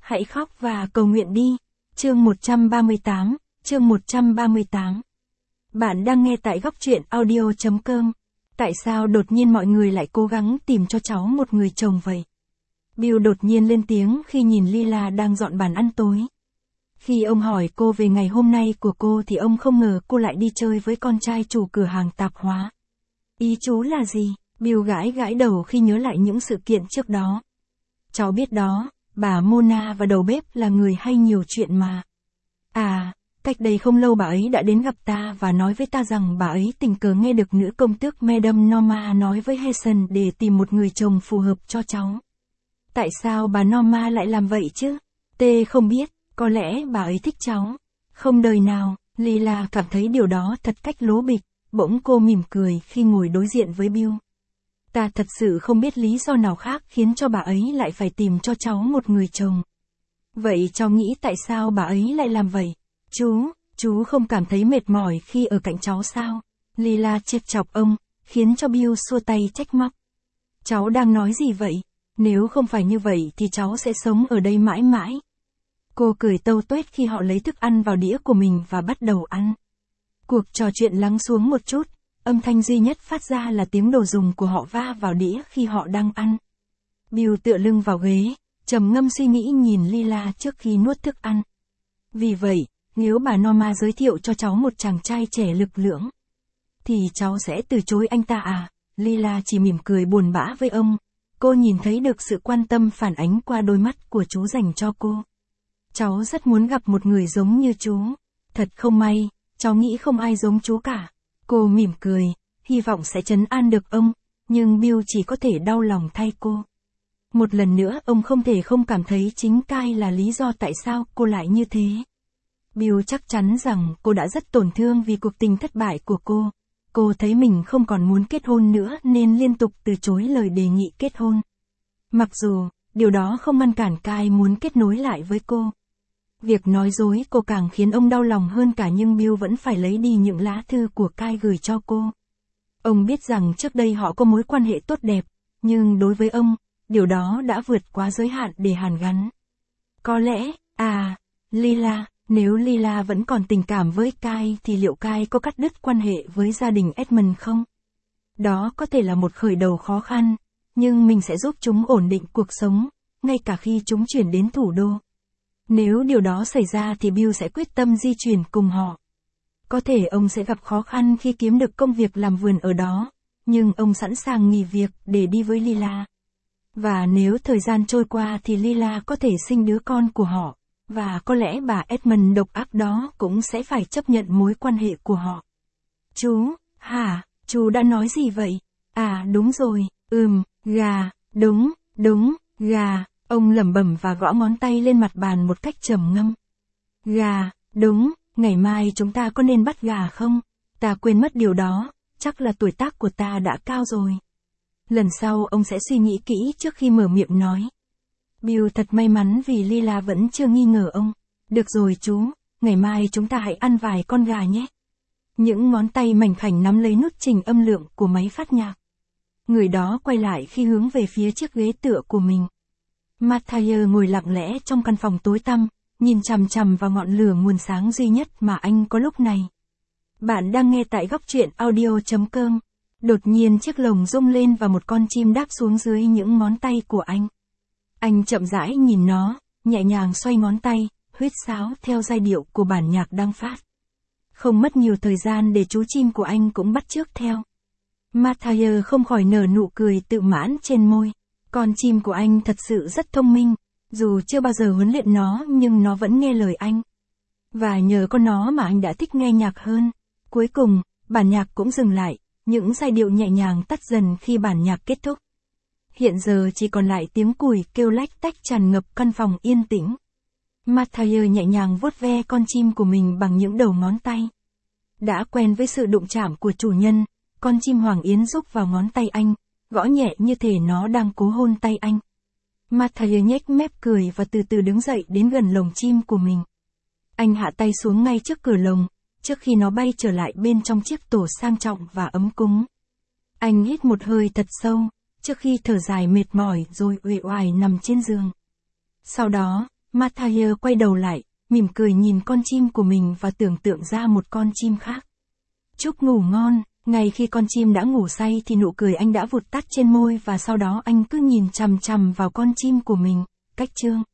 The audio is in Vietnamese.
Hãy khóc và cầu nguyện đi. Chương 138, chương 138. Bạn đang nghe tại góc truyện audio.com. Tại sao đột nhiên mọi người lại cố gắng tìm cho cháu một người chồng vậy? Bill đột nhiên lên tiếng khi nhìn Lila đang dọn bàn ăn tối. Khi ông hỏi cô về ngày hôm nay của cô thì ông không ngờ cô lại đi chơi với con trai chủ cửa hàng tạp hóa. Ý chú là gì? Bill gãi đầu khi nhớ lại những sự kiện trước đó. Cháu biết đó, bà Mona và đầu bếp là người hay nhiều chuyện mà. À, cách đây không lâu bà ấy đã đến gặp ta và nói với ta rằng bà ấy tình cờ nghe được nữ công tước Madame Norma nói với Hazen để tìm một người chồng phù hợp cho cháu. Tại sao bà Norma lại làm vậy chứ? Tê không biết, có lẽ bà ấy thích cháu. Không đời nào, Lila cảm thấy điều đó thật cách lố bịch, bỗng cô mỉm cười khi ngồi đối diện với Bill. Ta thật sự không biết lý do nào khác khiến cho bà ấy lại phải tìm cho cháu một người chồng. Vậy cháu nghĩ tại sao bà ấy lại làm vậy? Chú không cảm thấy mệt mỏi khi ở cạnh cháu sao? Lila trêu chọc ông, khiến cho Bill xua tay trách móc. Cháu đang nói gì vậy? Nếu không phải như vậy thì cháu sẽ sống ở đây mãi mãi. Cô cười tâu tuét khi họ lấy thức ăn vào đĩa của mình và bắt đầu ăn. Cuộc trò chuyện lắng xuống một chút, âm thanh duy nhất phát ra là tiếng đồ dùng của họ va vào đĩa khi họ đang ăn. Bill tựa lưng vào ghế, trầm ngâm suy nghĩ nhìn Lila trước khi nuốt thức ăn. Vì vậy, nếu bà Norma giới thiệu cho cháu một chàng trai trẻ lực lưỡng, thì cháu sẽ từ chối anh ta à? Lila chỉ mỉm cười buồn bã với ông. Cô nhìn thấy được sự quan tâm phản ánh qua đôi mắt của chú dành cho cô. Cháu rất muốn gặp một người giống như chú. Thật không may, cháu nghĩ không ai giống chú cả. Cô mỉm cười, hy vọng sẽ trấn an được ông, nhưng Bill chỉ có thể đau lòng thay cô. Một lần nữa ông không thể không cảm thấy chính Kai là lý do tại sao cô lại như thế. Bill chắc chắn rằng cô đã rất tổn thương vì cuộc tình thất bại của cô. Cô thấy mình không còn muốn kết hôn nữa nên liên tục từ chối lời đề nghị kết hôn. Mặc dù, điều đó không ngăn cản Kai muốn kết nối lại với cô. Việc nói dối cô càng khiến ông đau lòng hơn cả nhưng Bill vẫn phải lấy đi những lá thư của Kai gửi cho cô. Ông biết rằng trước đây họ có mối quan hệ tốt đẹp, nhưng đối với ông, điều đó đã vượt quá giới hạn để hàn gắn. Có lẽ, Lila, nếu Lila vẫn còn tình cảm với Kai thì liệu Kai có cắt đứt quan hệ với gia đình Edmund không? Đó có thể là một khởi đầu khó khăn, nhưng mình sẽ giúp chúng ổn định cuộc sống, ngay cả khi chúng chuyển đến thủ đô. Nếu điều đó xảy ra thì Bill sẽ quyết tâm di chuyển cùng họ. Có thể ông sẽ gặp khó khăn khi kiếm được công việc làm vườn ở đó, nhưng ông sẵn sàng nghỉ việc để đi với Lila. Và nếu thời gian trôi qua thì Lila có thể sinh đứa con của họ, và có lẽ bà Edmund độc ác đó cũng sẽ phải chấp nhận mối quan hệ của họ. Chú đã nói gì vậy? À đúng rồi, gà, đúng, gà. Ông lẩm bẩm và gõ ngón tay lên mặt bàn một cách trầm ngâm. Gà, đúng, ngày mai chúng ta có nên bắt gà không? Ta quên mất điều đó, chắc là tuổi tác của ta đã cao rồi. Lần sau ông sẽ suy nghĩ kỹ trước khi mở miệng nói. Bill thật may mắn vì Lila vẫn chưa nghi ngờ ông. Được rồi chú, ngày mai chúng ta hãy ăn vài con gà nhé. Những ngón tay mảnh khảnh nắm lấy nút chỉnh âm lượng của máy phát nhạc. Người đó quay lại khi hướng về phía chiếc ghế tựa của mình. Mathieu ngồi lặng lẽ trong căn phòng tối tăm, nhìn chằm chằm vào ngọn lửa nguồn sáng duy nhất mà anh có lúc này. Bạn đang nghe tại góc truyện audio.com. Đột nhiên chiếc lồng rung lên và một con chim đáp xuống dưới những ngón tay của anh. Anh chậm rãi nhìn nó, nhẹ nhàng xoay ngón tay, huýt sáo theo giai điệu của bản nhạc đang phát. Không mất nhiều thời gian để chú chim của anh cũng bắt chước theo. Mathieu không khỏi nở nụ cười tự mãn trên môi. Con chim của anh thật sự rất thông minh, dù chưa bao giờ huấn luyện nó nhưng nó vẫn nghe lời anh. Và nhờ có nó mà anh đã thích nghe nhạc hơn. Cuối cùng, bản nhạc cũng dừng lại, những giai điệu nhẹ nhàng tắt dần khi bản nhạc kết thúc. Hiện giờ chỉ còn lại tiếng cùi kêu lách tách tràn ngập căn phòng yên tĩnh. Mathieu nhẹ nhàng vuốt ve con chim của mình bằng những đầu ngón tay. Đã quen với sự đụng chạm của chủ nhân, con chim Hoàng Yến rúc vào ngón tay anh, gõ nhẹ như thể nó đang cố hôn tay anh. Mathieu nhếch mép cười và từ từ đứng dậy đến gần lồng chim của mình. Anh hạ tay xuống ngay trước cửa lồng, trước khi nó bay trở lại bên trong chiếc tổ sang trọng và ấm cúng. Anh hít một hơi thật sâu, trước khi thở dài mệt mỏi rồi uể oải nằm trên giường. Sau đó, Mathieu quay đầu lại, mỉm cười nhìn con chim của mình và tưởng tượng ra một con chim khác. Chúc ngủ ngon. Ngay khi con chim đã ngủ say thì nụ cười anh đã vụt tắt trên môi và sau đó anh cứ nhìn chằm chằm vào con chim của mình. Cách chương